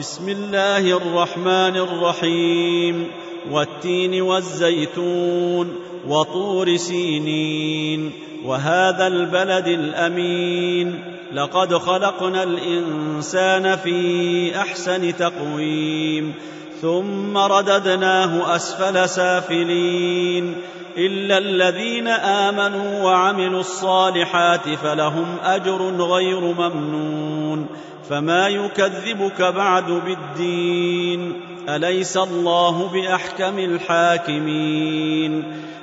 بسم الله الرحمن الرحيم. والتين والزيتون وطور سينين وهذا البلد الأمين لقد خلقنا الإنسان في أحسن تقويم ثم رددناه أسفل سافلين إلا الذين آمنوا وعملوا الصالحات فلهم أجر غير ممنون. فما يكذبك بعد بالدين؟ أليس الله بأحكم الحاكمين؟